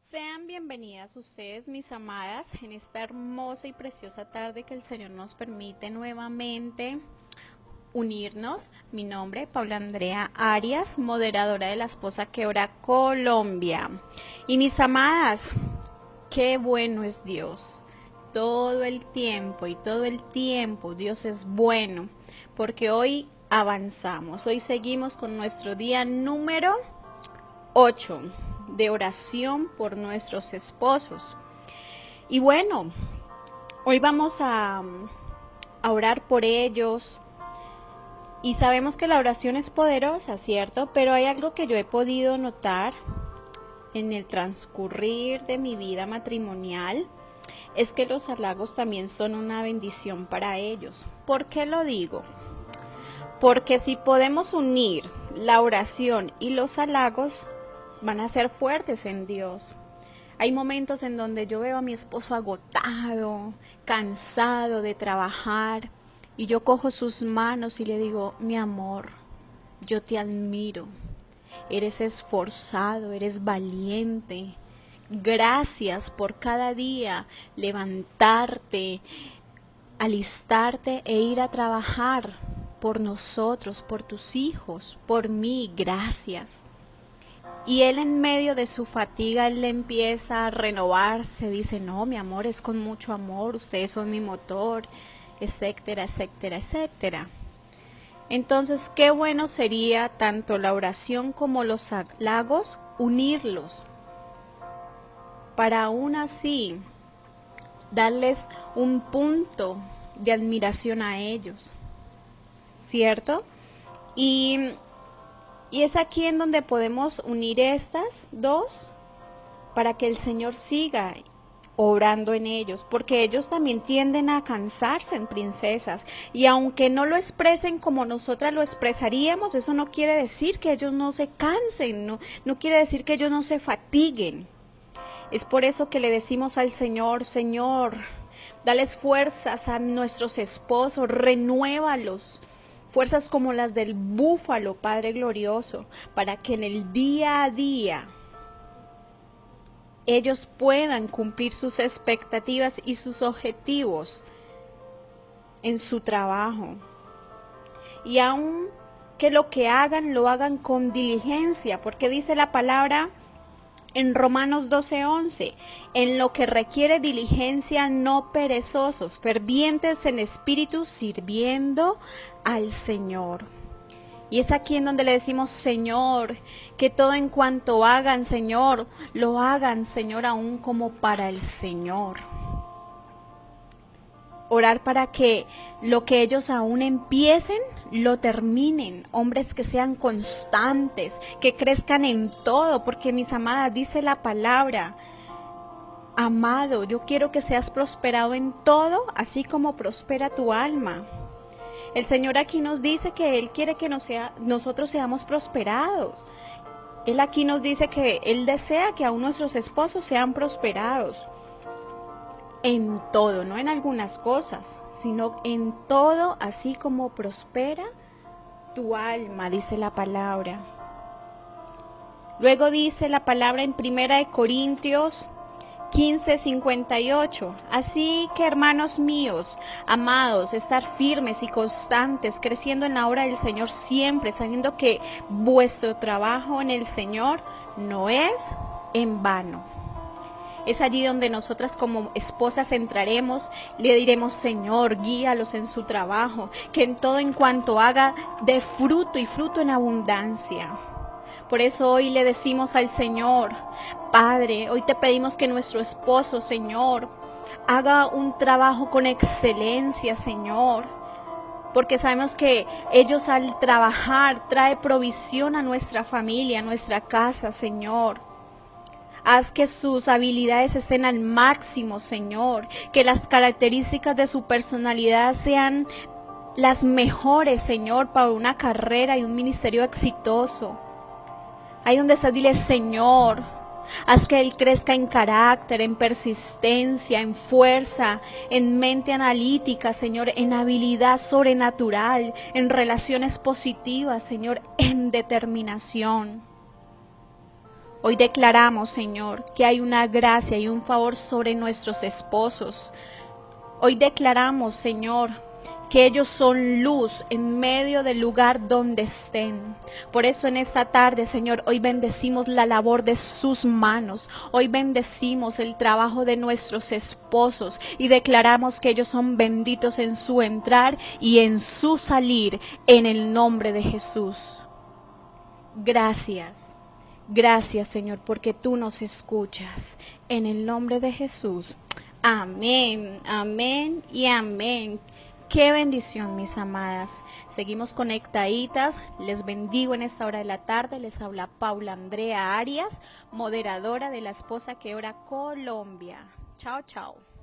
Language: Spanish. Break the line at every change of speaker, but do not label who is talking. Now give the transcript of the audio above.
Sean bienvenidas ustedes, mis amadas, en esta hermosa y preciosa tarde que el Señor nos permite nuevamente unirnos. Mi nombre, Paula Andrea Arias, moderadora de La Esposa que Ora Colombia. Y mis amadas, qué bueno es Dios. Todo el tiempo Dios es bueno, porque hoy avanzamos, hoy seguimos con nuestro día número 8 de oración por nuestros esposos. Y bueno, hoy vamos a orar por ellos. Y sabemos que la oración es poderosa, ¿cierto? Pero hay algo que yo he podido notar en el transcurrir de mi vida matrimonial, es que los halagos también son una bendición para ellos. ¿Por qué lo digo? Porque si podemos unir la oración y los halagos, van a ser fuertes en Dios. Hay momentos en donde yo veo a mi esposo agotado, cansado de trabajar, y yo cojo sus manos y le digo: mi amor, yo te admiro, eres esforzado, eres valiente. Gracias por cada día levantarte, alistarte e ir a trabajar por nosotros, por tus hijos, por mí. Gracias. Y él, en medio de su fatiga, él le empieza a renovarse, dice: no, mi amor, es con mucho amor, ustedes son mi motor, etcétera, etcétera, etcétera. Entonces, qué bueno sería tanto la oración como los halagos, unirlos, para aún así darles un punto de admiración a ellos, ¿cierto? Y es aquí en donde podemos unir estas dos para que el Señor siga obrando en ellos, porque ellos también tienden a cansarse, en princesas, y aunque no lo expresen como nosotras lo expresaríamos, eso no quiere decir que ellos no se cansen, no quiere decir que ellos no se fatiguen. Es por eso que le decimos al Señor: Señor, dales fuerzas a nuestros esposos, renuévalos, fuerzas como las del búfalo, Padre glorioso, para que en el día a día ellos puedan cumplir sus expectativas y sus objetivos en su trabajo. Y aun que lo que hagan, lo hagan con diligencia, porque dice la palabra en Romanos 12:11, en lo que requiere diligencia, no perezosos, fervientes en espíritu, sirviendo al Señor. Y es aquí en donde le decimos: Señor, que todo en cuanto hagan, Señor, lo hagan, Señor, aún como para el Señor. Orar para que lo que ellos aún empiecen, lo terminen. Hombres que sean constantes, que crezcan en todo, porque, mis amadas, dice la palabra: amado, yo quiero que seas prosperado en todo, así como prospera tu alma. El Señor aquí nos dice que Él quiere que nosotros seamos prosperados. Él aquí nos dice que Él desea que aún nuestros esposos sean prosperados. En todo, no en algunas cosas, sino en todo, así como prospera tu alma, dice la palabra. Luego dice la palabra en 1 Corintios 15:58. Así que, hermanos míos, amados, estar firmes y constantes, creciendo en la obra del Señor siempre, sabiendo que vuestro trabajo en el Señor no es en vano. Es allí donde nosotras como esposas entraremos, le diremos: Señor, guíalos en su trabajo, que en todo en cuanto haga dé fruto, y fruto en abundancia. Por eso hoy le decimos al Señor: Padre, hoy te pedimos que nuestro esposo, Señor, haga un trabajo con excelencia, Señor, porque sabemos que ellos, al trabajar, trae provisión a nuestra familia, a nuestra casa, Señor. Haz que sus habilidades estén al máximo, Señor, que las características de su personalidad sean las mejores, Señor, para una carrera y un ministerio exitoso. Ahí donde estás, dile: Señor, haz que él crezca en carácter, en persistencia, en fuerza, en mente analítica, Señor, en habilidad sobrenatural, en relaciones positivas, Señor, en determinación. Hoy declaramos, Señor, que hay una gracia y un favor sobre nuestros esposos. Hoy declaramos, Señor, que ellos son luz en medio del lugar donde estén. Por eso en esta tarde, Señor, hoy bendecimos la labor de sus manos. Hoy bendecimos el trabajo de nuestros esposos y declaramos que ellos son benditos en su entrar y en su salir, en el nombre de Jesús. Gracias. Gracias, Señor, porque tú nos escuchas. En el nombre de Jesús. Amén, amén y amén. Qué bendición, mis amadas. Seguimos conectaditas. Les bendigo en esta hora de la tarde. Les habla Paula Andrea Arias, moderadora de La Esposa que Ora Colombia. Chao, chao.